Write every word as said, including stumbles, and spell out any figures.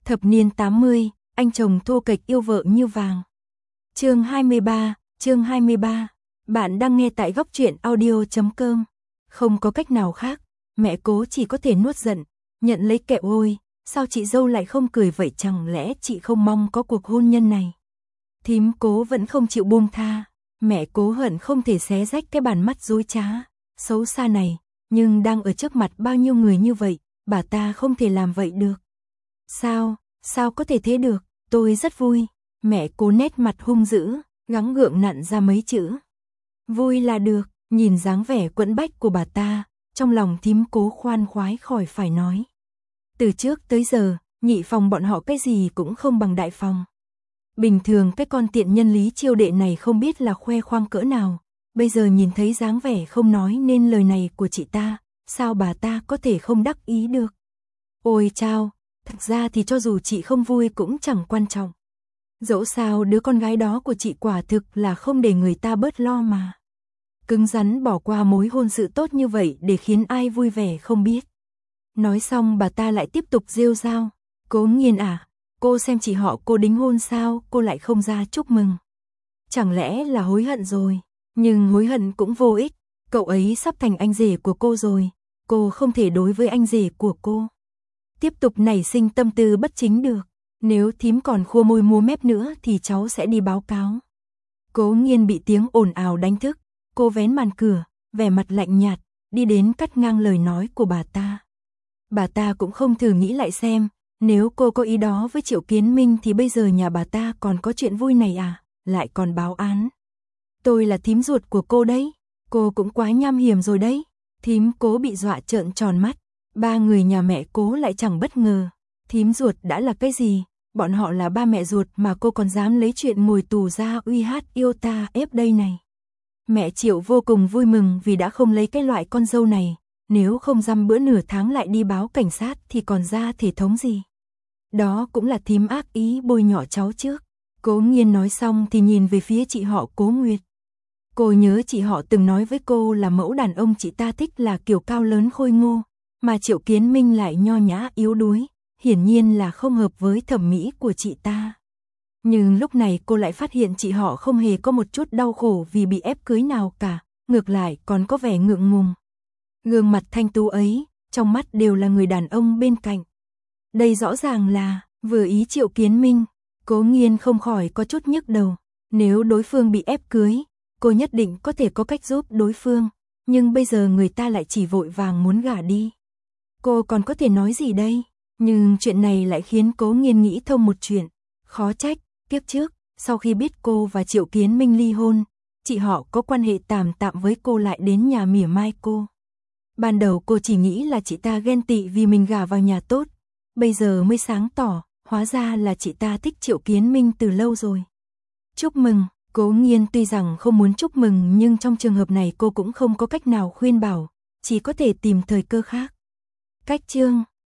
Thập niên tám mươi, anh chồng thô kệch yêu vợ như vàng. Chương hai mươi ba, chương hai mươi ba. Bạn đang nghe tại góc truyện audio chấm com. Không có cách nào khác, mẹ Cố chỉ có thể nuốt giận, nhận lấy kẹo ôi, sao chị dâu lại không cười vậy, chẳng lẽ chị không mong có cuộc hôn nhân này? Thím Cố vẫn không chịu buông tha, mẹ Cố hận không thể xé rách cái bàn mắt dối trá, xấu xa này, nhưng đang ở trước mặt bao nhiêu người như vậy, bà ta không thể làm vậy được. Sao, sao có thể thế được, tôi rất vui. Mẹ Cố nét mặt hung dữ, gắng gượng nặn ra mấy chữ. Vui là được, nhìn dáng vẻ quẫn bách của bà ta, trong lòng thím Cố khoan khoái khỏi phải nói. Từ trước tới giờ, nhị phòng bọn họ cái gì cũng không bằng đại phòng. Bình thường cái con tiện nhân Lý Chiêu Đệ này không biết là khoe khoang cỡ nào, bây giờ nhìn thấy dáng vẻ không nói nên lời này của chị ta, sao bà ta có thể không đắc ý được. Ôi chao, thực ra thì cho dù chị không vui cũng chẳng quan trọng. Dẫu sao đứa con gái đó của chị quả thực là không để người ta bớt lo mà. Cứng rắn bỏ qua mối hôn sự tốt như vậy để khiến ai vui vẻ không biết. Nói xong bà ta lại tiếp tục rêu rao. Cố Nghiên à, cô xem chị họ cô đính hôn sao, cô lại không ra chúc mừng. Chẳng lẽ là hối hận rồi, nhưng hối hận cũng vô ích, cậu ấy sắp thành anh rể của cô rồi, cô không thể đối với anh rể của cô tiếp tục nảy sinh tâm tư bất chính được. Nếu thím còn khua môi múa mép nữa thì cháu sẽ đi báo cáo. Cố Nghiên bị tiếng ồn ào đánh thức, cô vén màn cửa, vẻ mặt lạnh nhạt, đi đến cắt ngang lời nói của bà ta. Bà ta cũng không thử nghĩ lại xem, nếu cô có ý đó với Triệu Kiến Minh thì bây giờ nhà bà ta còn có chuyện vui này à, lại còn báo án. Tôi là thím ruột của cô đấy, cô cũng quá nham hiểm rồi đấy. Thím Cố bị dọa trợn tròn mắt, ba người nhà mẹ Cố lại chẳng bất ngờ. Thím ruột đã là cái gì, bọn họ là ba mẹ ruột mà cô còn dám lấy chuyện ngồi tù ra uy hát yêu ta ép đây này. Mẹ Triệu vô cùng vui mừng vì đã không lấy cái loại con dâu này, nếu không dăm bữa nửa tháng lại đi báo cảnh sát thì còn ra thể thống gì. Đó cũng là thím ác ý bôi nhọ cháu trước. Cố Nghiên nói xong thì nhìn về phía chị họ Cố Nguyệt. Cô nhớ chị họ từng nói với cô là mẫu đàn ông chị ta thích là kiểu cao lớn khôi ngô, mà Triệu Kiến Minh lại nho nhã yếu đuối, hiển nhiên là không hợp với thẩm mỹ của chị ta. Nhưng lúc này cô lại phát hiện chị họ không hề có một chút đau khổ vì bị ép cưới nào cả, ngược lại còn có vẻ ngượng ngùng. Gương mặt thanh tú ấy, trong mắt đều là người đàn ông bên cạnh. Đây rõ ràng là vừa ý Triệu Kiến Minh. Cố Nghiên không khỏi có chút nhức đầu. Nếu đối phương bị ép cưới, cô nhất định có thể có cách giúp đối phương, nhưng bây giờ người ta lại chỉ vội vàng muốn gả đi. Cô còn có thể nói gì đây? Nhưng chuyện này lại khiến Cố Nghiên nghĩ thông một chuyện. Khó trách, kiếp trước, sau khi biết cô và Triệu Kiến Minh ly hôn, chị họ có quan hệ tạm tạm với cô lại đến nhà mỉa mai cô. Ban đầu cô chỉ nghĩ là chị ta ghen tị vì mình gả vào nhà tốt, bây giờ mới sáng tỏ, hóa ra là chị ta thích Triệu Kiến Minh từ lâu rồi. Chúc mừng, Cố Nghiên tuy rằng không muốn chúc mừng nhưng trong trường hợp này cô cũng không có cách nào khuyên bảo, chỉ có thể tìm thời cơ khác. Cách chương